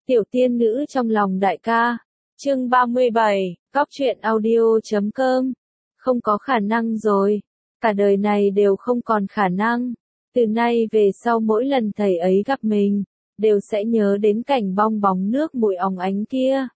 Tiểu tiên nữ trong lòng đại ca. Chương 37, Cóc truyện audio.com. Không có khả năng rồi. Cả đời này đều không còn khả năng. Từ nay về sau mỗi lần thầy ấy gặp mình, đều sẽ nhớ đến cảnh bong bóng nước bụi óng ánh kia.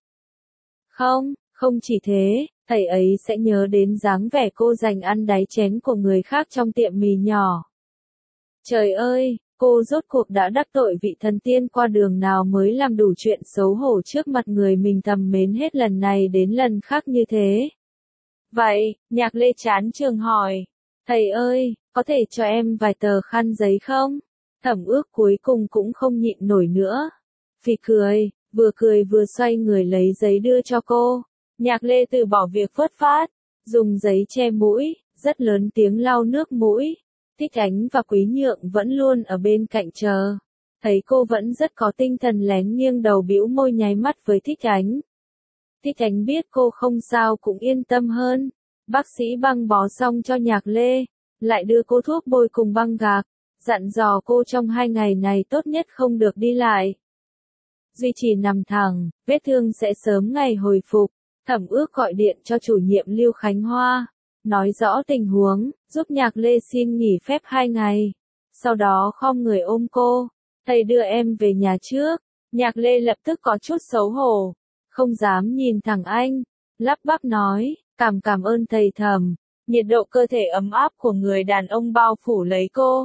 Không chỉ thế, thầy ấy sẽ nhớ đến dáng vẻ cô dành ăn đáy chén của người khác trong tiệm mì nhỏ. Trời ơi, cô rốt cuộc đã đắc tội vị thần tiên qua đường nào mới làm đủ chuyện xấu hổ trước mặt người mình thầm mến hết lần này đến lần khác như thế. Vậy, Nhạc Lê chán trường hỏi, thầy ơi, có thể cho em vài tờ khăn giấy không? Thẩm Ước cuối cùng cũng không nhịn nổi nữa. Phì cười vừa xoay người lấy giấy đưa cho cô. Nhạc Lê từ bỏ việc phớt phát, dùng giấy che mũi, rất lớn tiếng lau nước mũi. Thích Ánh và Quý Nhượng vẫn luôn ở bên cạnh chờ. Thấy cô vẫn rất có tinh thần lén nghiêng đầu bĩu môi nháy mắt với Thích Ánh. Thích Ánh biết cô không sao cũng yên tâm hơn. Bác sĩ băng bó xong cho Nhạc Lê, lại đưa cô thuốc bôi cùng băng gạc, dặn dò cô trong 2 ngày này tốt nhất không được đi lại. Duy trì nằm thẳng, vết thương sẽ sớm ngày hồi phục. Thẩm Ước gọi điện cho chủ nhiệm Lưu Khánh Hoa, nói rõ tình huống, giúp Nhạc Lê xin nghỉ phép 2 ngày. Sau đó khom người ôm cô, thầy đưa em về nhà trước. Nhạc Lê lập tức có chút xấu hổ, không dám nhìn thẳng anh, lắp bắp nói, cảm ơn thầy Thẩm. Nhiệt độ cơ thể ấm áp của người đàn ông bao phủ lấy cô.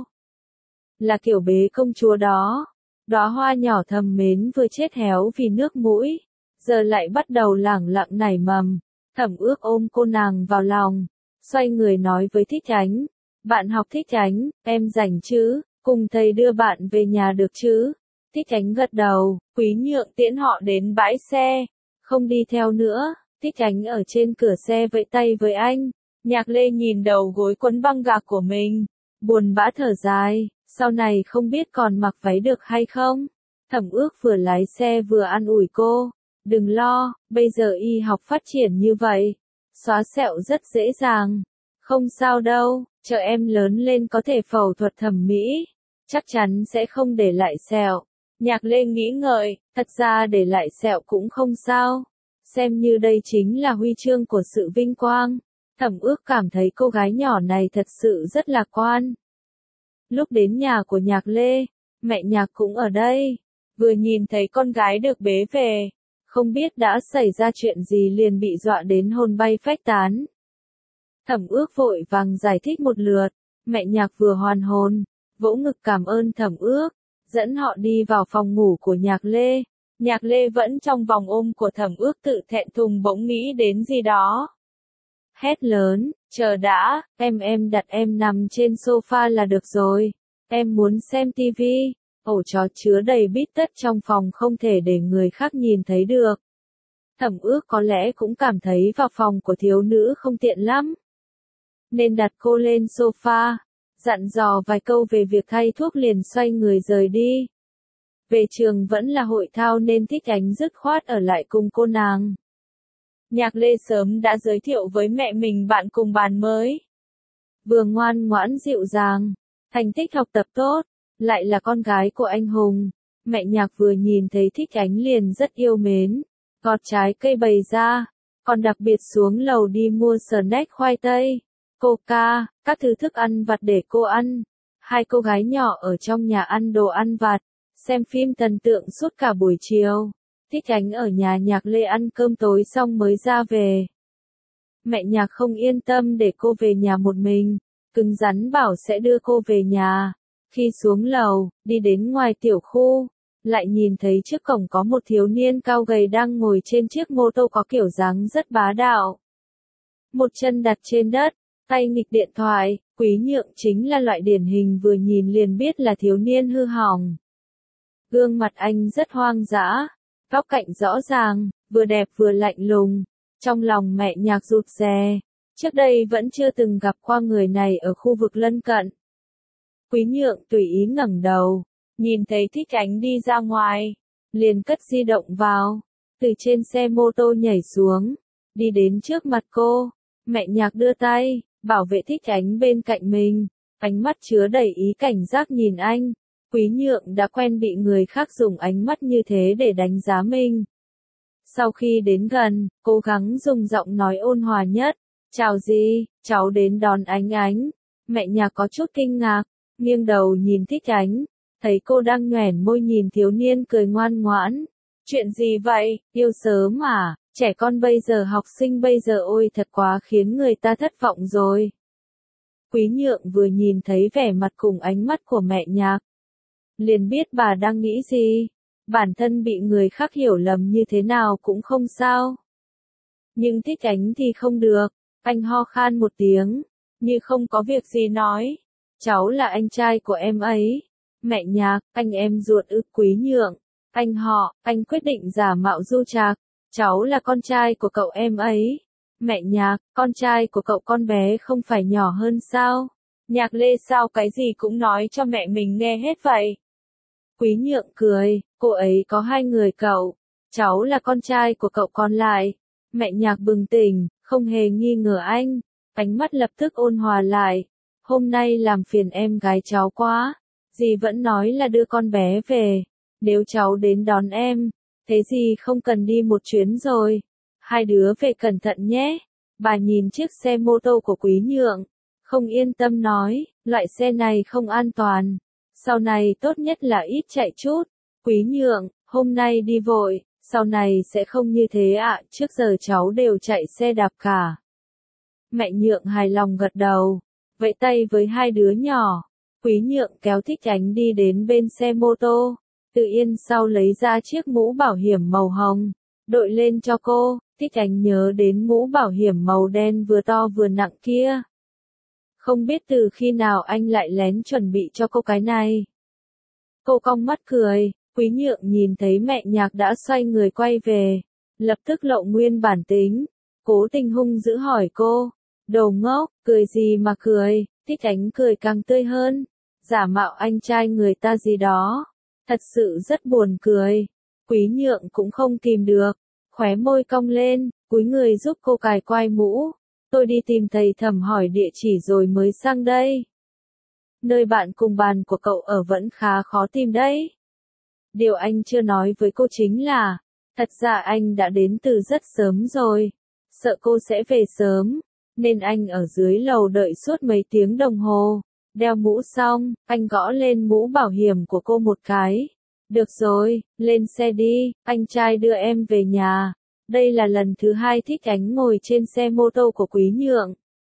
Là kiểu bế công chúa đó. Đóa hoa nhỏ thầm mến vừa chết héo vì nước mũi, giờ lại bắt đầu lẳng lặng nảy mầm. Thẩm Ước ôm cô nàng vào lòng, xoay người nói với Thích Ánh, bạn học Thích Ánh, em rảnh chứ, cùng thầy đưa bạn về nhà được chứ? Thích Ánh gật đầu. Quý Nhượng tiễn họ đến bãi xe, không đi theo nữa. Thích Ánh ở trên cửa xe vẫy tay với anh. Nhạc Lê nhìn đầu gối quấn băng gạc của mình, buồn bã thở dài, sau này không biết còn mặc váy được hay không. Thẩm Ước vừa lái xe vừa an ủi cô, đừng lo, bây giờ y học phát triển như vậy, xóa sẹo rất dễ dàng. Không sao đâu, chờ em lớn lên có thể phẫu thuật thẩm mỹ, chắc chắn sẽ không để lại sẹo. Nhạc Lê nghĩ ngợi, thật ra để lại sẹo cũng không sao, xem như đây chính là huy chương của sự vinh quang. Thẩm Ước cảm thấy cô gái nhỏ này thật sự rất lạc quan. Lúc đến nhà của Nhạc Lê, mẹ Nhạc cũng ở đây, vừa nhìn thấy con gái được bế về, không biết đã xảy ra chuyện gì liền bị dọa đến hồn bay phách tán. Thẩm Ước vội vàng giải thích một lượt, mẹ Nhạc vừa hoàn hồn, vỗ ngực cảm ơn Thẩm Ước, dẫn họ đi vào phòng ngủ của Nhạc Lê. Nhạc Lê vẫn trong vòng ôm của Thẩm Ước tự thẹn thùng bỗng nghĩ đến gì đó. Hét lớn, chờ đã, em đặt em nằm trên sofa là được rồi, em muốn xem tivi, ổ chó chứa đầy bít tất trong phòng không thể để người khác nhìn thấy được. Thẩm Ước có lẽ cũng cảm thấy vào phòng của thiếu nữ không tiện lắm, nên đặt cô lên sofa, dặn dò vài câu về việc thay thuốc liền xoay người rời đi. Về trường vẫn là hội thao nên Thích Ánh dứt khoát ở lại cùng cô nàng. Nhạc Lê sớm đã giới thiệu với mẹ mình bạn cùng bàn mới. Vừa ngoan ngoãn dịu dàng, thành tích học tập tốt, lại là con gái của anh hùng. Mẹ Nhạc vừa nhìn thấy Thích Ánh liền rất yêu mến, gọt trái cây bày ra, còn đặc biệt xuống lầu đi mua snack khoai tây, coca, các thứ thức ăn vặt để cô ăn. Hai cô gái nhỏ ở trong nhà ăn đồ ăn vặt, xem phim thần tượng suốt cả buổi chiều. Thích Ánh ở nhà Nhạc Lê ăn cơm tối xong mới ra về. Mẹ Nhạc không yên tâm để cô về nhà một mình, cứng rắn bảo sẽ đưa cô về nhà. Khi xuống lầu, đi đến ngoài tiểu khu, lại nhìn thấy trước cổng có một thiếu niên cao gầy đang ngồi trên chiếc mô tô có kiểu dáng rất bá đạo. Một chân đặt trên đất, tay nghịch điện thoại. Quý Nhượng chính là loại điển hình vừa nhìn liền biết là thiếu niên hư hỏng. Gương mặt anh rất hoang dã, góc cạnh rõ ràng, vừa đẹp vừa lạnh lùng. Trong lòng mẹ Nhạc rụt rè, trước đây vẫn chưa từng gặp qua người này ở khu vực lân cận. Quý Nhượng tùy ý ngẩng đầu, nhìn thấy Thích Ánh đi ra ngoài, liền cất di động vào, từ trên xe mô tô nhảy xuống, đi đến trước mặt cô. Mẹ Nhạc đưa tay, bảo vệ Thích Ánh bên cạnh mình, ánh mắt chứa đầy ý cảnh giác nhìn anh. Quý Nhượng đã quen bị người khác dùng ánh mắt như thế để đánh giá mình. Sau khi đến gần, cố gắng dùng giọng nói ôn hòa nhất. Chào gì, cháu đến đón Ánh Ánh. Mẹ nhà có chút kinh ngạc, nghiêng đầu nhìn Thích Ánh. Thấy cô đang nhoẻn môi nhìn thiếu niên cười ngoan ngoãn. Chuyện gì vậy, yêu sớm à, trẻ con bây giờ học sinh bây giờ ôi thật quá khiến người ta thất vọng rồi. Quý Nhượng vừa nhìn thấy vẻ mặt cùng ánh mắt của mẹ Nhạc, liền biết bà đang nghĩ gì. Bản thân bị người khác hiểu lầm như thế nào cũng không sao. Nhưng Thích Ánh thì không được, anh ho khan một tiếng, như không có việc gì nói. Cháu là anh trai của em ấy. Mẹ Nhạc, anh em ruột ư? Quý Nhượng, anh quyết định giả mạo Du Trạc. Cháu là con trai của cậu em ấy. Mẹ Nhạc, con trai của cậu con bé không phải nhỏ hơn sao? Nhạc Lê sao cái gì cũng nói cho mẹ mình nghe hết vậy? Quý Nhượng cười, cô ấy có 2 người cậu. Cháu là con trai của cậu còn lại. Mẹ Nhạc bừng tỉnh, không hề nghi ngờ anh. Ánh mắt lập tức ôn hòa lại. Hôm nay làm phiền em gái cháu quá. Dì vẫn nói là đưa con bé về. Nếu cháu đến đón em, thế dì không cần đi một chuyến rồi. 2 đứa về cẩn thận nhé. Bà nhìn chiếc xe mô tô của Quý Nhượng, không yên tâm nói, loại xe này không an toàn. Sau này tốt nhất là ít chạy chút. Quý Nhượng, hôm nay đi vội, sau này sẽ không như thế ạ, trước giờ cháu đều chạy xe đạp cả. Mẹ Nhượng hài lòng gật đầu, vẫy tay với 2 đứa nhỏ. Quý Nhượng kéo Thích Ánh đi đến bên xe mô tô, Tự Yên sau lấy ra chiếc mũ bảo hiểm màu hồng, đội lên cho cô. Thích Ánh nhớ đến mũ bảo hiểm màu đen vừa to vừa nặng kia. Không biết từ khi nào anh lại lén chuẩn bị cho cô cái này. Cô cong mắt cười, Quý Nhượng nhìn thấy mẹ Nhạc đã xoay người quay về, lập tức lộ nguyên bản tính, cố tình hung dữ hỏi cô, đồ ngốc, cười gì mà cười? Thích Ánh cười càng tươi hơn, giả mạo anh trai người ta gì đó, thật sự rất buồn cười. Quý Nhượng cũng không kìm được, khóe môi cong lên, cúi người giúp cô cài quai mũ. Tôi đi tìm thầy Thẩm hỏi địa chỉ rồi mới sang đây. Nơi bạn cùng bàn của cậu ở vẫn khá khó tìm đấy. Điều anh chưa nói với cô chính là, thật ra anh đã đến từ rất sớm rồi. Sợ cô sẽ về sớm, nên anh ở dưới lầu đợi suốt mấy tiếng đồng hồ. Đeo mũ xong, anh gõ lên mũ bảo hiểm của cô một cái. Được rồi, lên xe đi, anh trai đưa em về nhà. Đây là lần thứ 2 Thích Ánh ngồi trên xe mô tô của Quý Nhượng,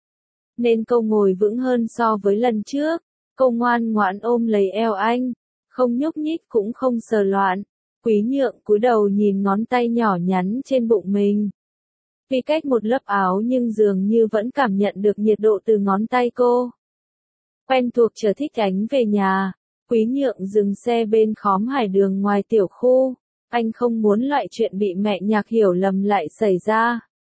nên cô ngồi vững hơn so với lần trước. Cô ngoan ngoãn ôm lấy eo anh, không nhúc nhích cũng không sờ loạn. Quý Nhượng cúi đầu nhìn ngón tay nhỏ nhắn trên bụng mình. Tuy cách một lớp áo nhưng dường như vẫn cảm nhận được nhiệt độ từ ngón tay cô. Quen thuộc chở Thích Ánh về nhà, Quý Nhượng dừng xe bên khóm hải đường ngoài tiểu khu. Anh không muốn loại chuyện bị mẹ Nhạc hiểu lầm lại xảy ra.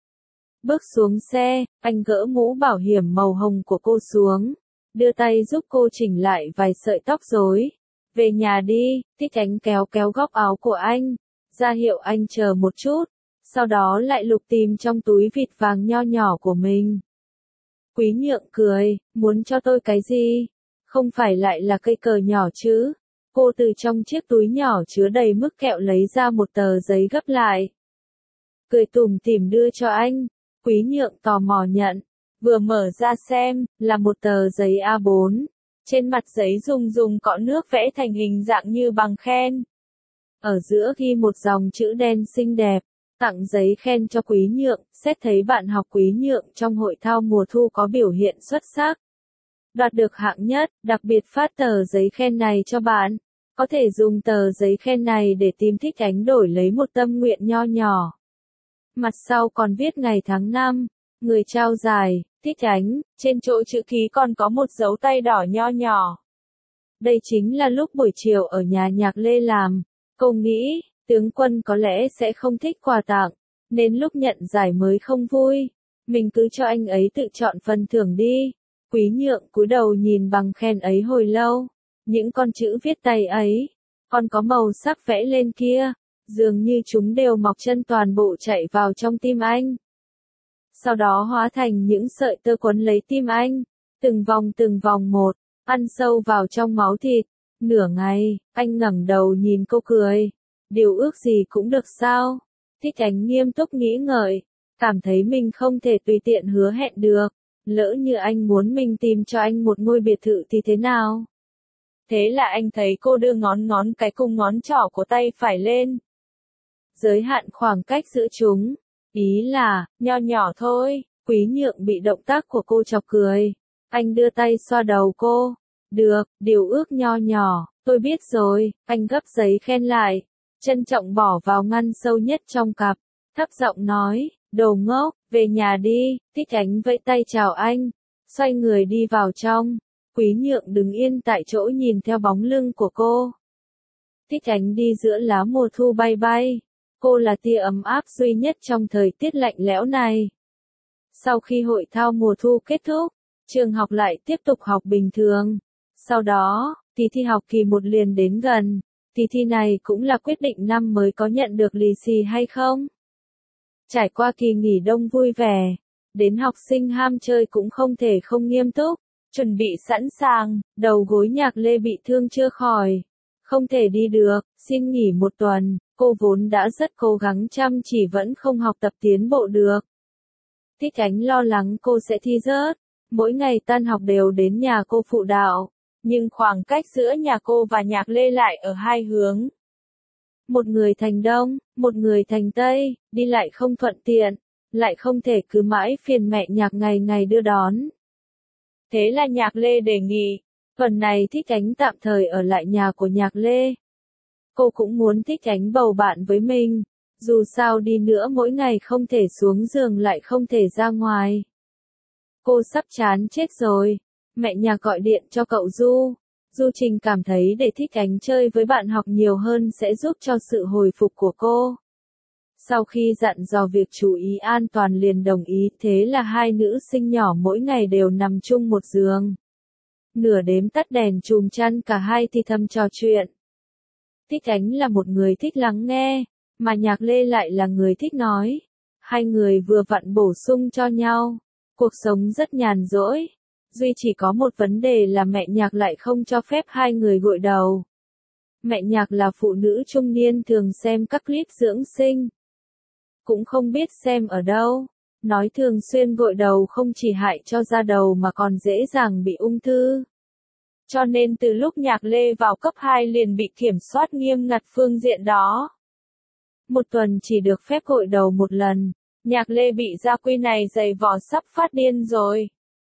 Bước xuống xe, anh gỡ mũ bảo hiểm màu hồng của cô xuống, đưa tay giúp cô chỉnh lại vài sợi tóc rối. Về nhà đi, Thích Ánh kéo kéo góc áo của anh, ra hiệu anh chờ một chút, sau đó lại lục tìm trong túi vịt vàng nho nhỏ của mình. Quý Nhượng cười, muốn cho tôi cái gì? Không phải lại là cây cờ nhỏ chứ? Cô từ trong chiếc túi nhỏ chứa đầy mức kẹo lấy ra một tờ giấy gấp lại. Cười tủm tỉm đưa cho anh. Quý Nhượng tò mò nhận. Vừa mở ra xem, là một tờ giấy A4. Trên mặt giấy dùng cọ nước vẽ thành hình dạng như bằng khen. Ở giữa ghi một dòng chữ đen xinh đẹp. Tặng giấy khen cho Quý Nhượng, xét thấy bạn học Quý Nhượng trong hội thao mùa thu có biểu hiện xuất sắc. Đoạt được hạng nhất, đặc biệt phát tờ giấy khen này cho bạn. Có thể dùng tờ giấy khen này để tìm Thích Ánh đổi lấy một tâm nguyện nho nhỏ. Mặt sau còn viết ngày tháng năm, người trao giải, Thích Ánh, trên chỗ chữ ký còn có một dấu tay đỏ nho nhỏ. Đây chính là lúc buổi chiều ở nhà Nhạc Lê làm. Cô nghĩ, tướng quân có lẽ sẽ không thích quà tặng, nên lúc nhận giải mới không vui. Mình cứ cho anh ấy tự chọn phần thưởng đi. Quý Nhượng cúi đầu nhìn bằng khen ấy hồi lâu. Những con chữ viết tay ấy, còn có màu sắc vẽ lên kia, dường như chúng đều mọc chân toàn bộ chạy vào trong tim anh. Sau đó hóa thành những sợi tơ quấn lấy tim anh, từng vòng một, ăn sâu vào trong máu thịt. Nửa ngày, anh ngẩng đầu nhìn cô cười. Điều ước gì cũng được sao? Thích Ánh nghiêm túc nghĩ ngợi, cảm thấy mình không thể tùy tiện hứa hẹn được. Lỡ như anh muốn mình tìm cho anh một ngôi biệt thự thì thế nào? Thế là anh thấy cô đưa ngón ngón cái cùng ngón trỏ của tay phải lên. Giới hạn khoảng cách giữa chúng. Ý là, nho nhỏ thôi. Quý Nhượng bị động tác của cô chọc cười. Anh đưa tay xoa đầu cô. Được, điều ước nho nhỏ, tôi biết rồi. Anh gấp giấy khen lại. Trân trọng bỏ vào ngăn sâu nhất trong cặp. Thấp giọng nói, đồ ngốc, về nhà đi. Thích Ánh vẫy tay chào anh. Xoay người đi vào trong. Quý Nhượng đứng yên tại chỗ nhìn theo bóng lưng của cô. Thích Ánh đi giữa lá mùa thu bay bay. Cô là tia ấm áp duy nhất trong thời tiết lạnh lẽo này. Sau khi hội thao mùa thu kết thúc, trường học lại tiếp tục học bình thường. Sau đó, kỳ thi học kỳ 1 liền đến gần. Kỳ thi này cũng là quyết định năm mới có nhận được lì xì hay không. Trải qua kỳ nghỉ đông vui vẻ, đến học sinh ham chơi cũng không thể không nghiêm túc. Chuẩn bị sẵn sàng, đầu gối Nhạc Lê bị thương chưa khỏi. Không thể đi được, xin nghỉ 1 tuần, cô vốn đã rất cố gắng chăm chỉ vẫn không học tập tiến bộ được. Thích Ánh lo lắng cô sẽ thi rớt, mỗi ngày tan học đều đến nhà cô phụ đạo, nhưng khoảng cách giữa nhà cô và Nhạc Lê lại ở hai hướng. Một người thành Đông, một người thành Tây, đi lại không thuận tiện, lại không thể cứ mãi phiền mẹ Nhạc ngày ngày đưa đón. Thế là Nhạc Lê đề nghị, tuần này Thích Ánh tạm thời ở lại nhà của Nhạc Lê. Cô cũng muốn Thích Ánh bầu bạn với mình, dù sao đi nữa mỗi ngày không thể xuống giường lại không thể ra ngoài. Cô sắp chán chết rồi, mẹ Nhạc gọi điện cho cậu Du. Du Trình cảm thấy để Thích Ánh chơi với bạn học nhiều hơn sẽ giúp cho sự hồi phục của cô. Sau khi dặn dò việc chú ý an toàn liền đồng ý, thế là hai nữ sinh nhỏ mỗi ngày đều nằm chung một giường. Nửa đêm tắt đèn chùm chăn cả hai thì thầm trò chuyện. Thích Ánh là một người thích lắng nghe, mà Nhạc Lê lại là người thích nói. Hai người vừa vặn bổ sung cho nhau. Cuộc sống rất nhàn rỗi. Duy chỉ có một vấn đề là mẹ Nhạc lại không cho phép hai người gội đầu. Mẹ Nhạc là phụ nữ trung niên thường xem các clip dưỡng sinh. Cũng không biết xem ở đâu. Nói thường xuyên gội đầu không chỉ hại cho da đầu mà còn dễ dàng bị ung thư. Cho nên từ lúc Nhạc Lê vào cấp 2 liền bị kiểm soát nghiêm ngặt phương diện đó. Một tuần chỉ được phép gội đầu một lần. Nhạc Lê bị gia quy này dày vò sắp phát điên rồi.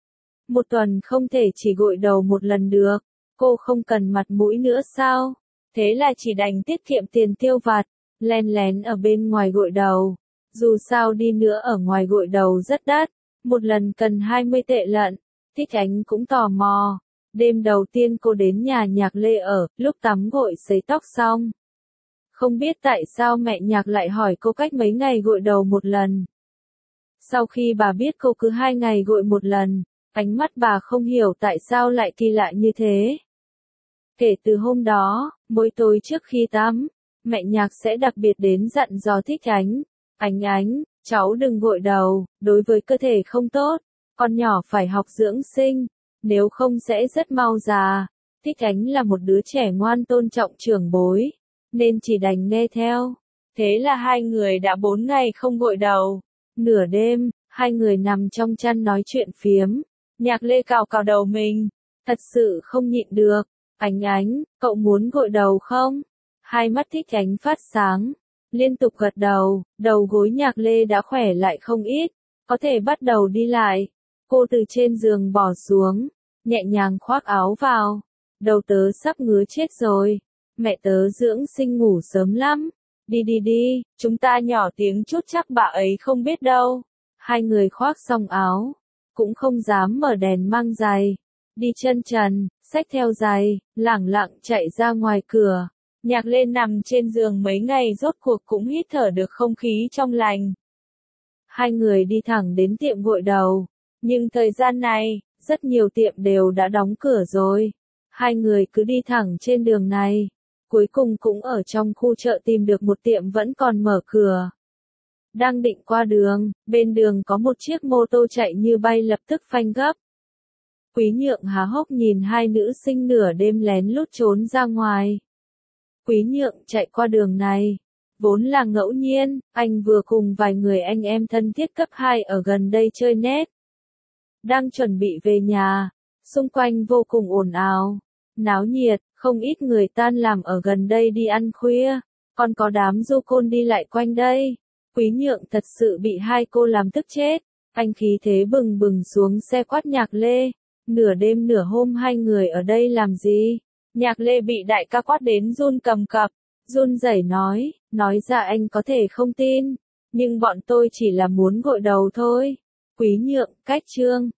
Một tuần không thể chỉ gội đầu một lần được. Cô không cần mặt mũi nữa sao? Thế là chỉ đành tiết kiệm tiền tiêu vặt, len lén ở bên ngoài gội đầu. Dù sao đi nữa ở ngoài gội đầu rất đắt, một lần cần 20 tệ lận. Thích Ánh cũng tò mò. Đêm đầu tiên cô đến nhà Nhạc Lê ở, lúc tắm gội sấy tóc xong. Không biết tại sao mẹ Nhạc lại hỏi cô cách mấy ngày gội đầu một lần. Sau khi bà biết cô cứ 2 ngày gội một lần, ánh mắt bà không hiểu tại sao lại kỳ lạ như thế. Kể từ hôm đó, mỗi tối trước khi tắm, mẹ Nhạc sẽ đặc biệt đến dặn dò Thích Ánh. Ánh, cháu đừng gội đầu, đối với cơ thể không tốt, con nhỏ phải học dưỡng sinh, nếu không sẽ rất mau già. Thích Ánh là một đứa trẻ ngoan tôn trọng trưởng bối, nên chỉ đành nghe theo. Thế là hai người đã 4 ngày không gội đầu. Nửa đêm, hai người nằm trong chăn nói chuyện phiếm. Nhạc Lê cào cào đầu mình, thật sự không nhịn được. Ánh, cậu muốn gội đầu không? Hai mắt Thích Ánh phát sáng, liên tục gật đầu, đầu gối Nhạc Lê đã khỏe lại không ít, có thể bắt đầu đi lại. Cô từ trên giường bỏ xuống, nhẹ nhàng khoác áo vào. Đầu tớ sắp ngứa chết rồi, mẹ tớ dưỡng sinh ngủ sớm lắm. Đi, chúng ta nhỏ tiếng chút chắc bà ấy không biết đâu. Hai người khoác xong áo, cũng không dám mở đèn mang giày. Đi chân trần, xách theo giày, lẳng lặng chạy ra ngoài cửa. Nhạc Lê nằm trên giường mấy ngày rốt cuộc cũng hít thở được không khí trong lành. Hai người đi thẳng đến tiệm gội đầu. Nhưng thời gian này, rất nhiều tiệm đều đã đóng cửa rồi. Hai người cứ đi thẳng trên đường này. Cuối cùng cũng ở trong khu chợ tìm được một tiệm vẫn còn mở cửa. Đang định qua đường, bên đường có một chiếc mô tô chạy như bay lập tức phanh gấp. Quý Nhượng há hốc nhìn hai nữ sinh nửa đêm lén lút trốn ra ngoài. Quý Nhượng chạy qua đường này. Vốn là ngẫu nhiên, anh vừa cùng vài người anh em thân thiết cấp 2 ở gần đây chơi net. Đang chuẩn bị về nhà, xung quanh vô cùng ồn ào, náo nhiệt, không ít người tan làm ở gần đây đi ăn khuya, còn có đám du côn đi lại quanh đây. Quý Nhượng thật sự bị hai cô làm tức chết, anh khí thế bừng bừng xuống xe quát Nhạc Lê. Nửa đêm nửa hôm hai người ở đây làm gì? Nhạc Lê bị đại ca quát đến run cầm cập, run rẩy nói ra anh có thể không tin, nhưng bọn tôi chỉ là muốn gội đầu thôi. Quý Nhượng, cách chương.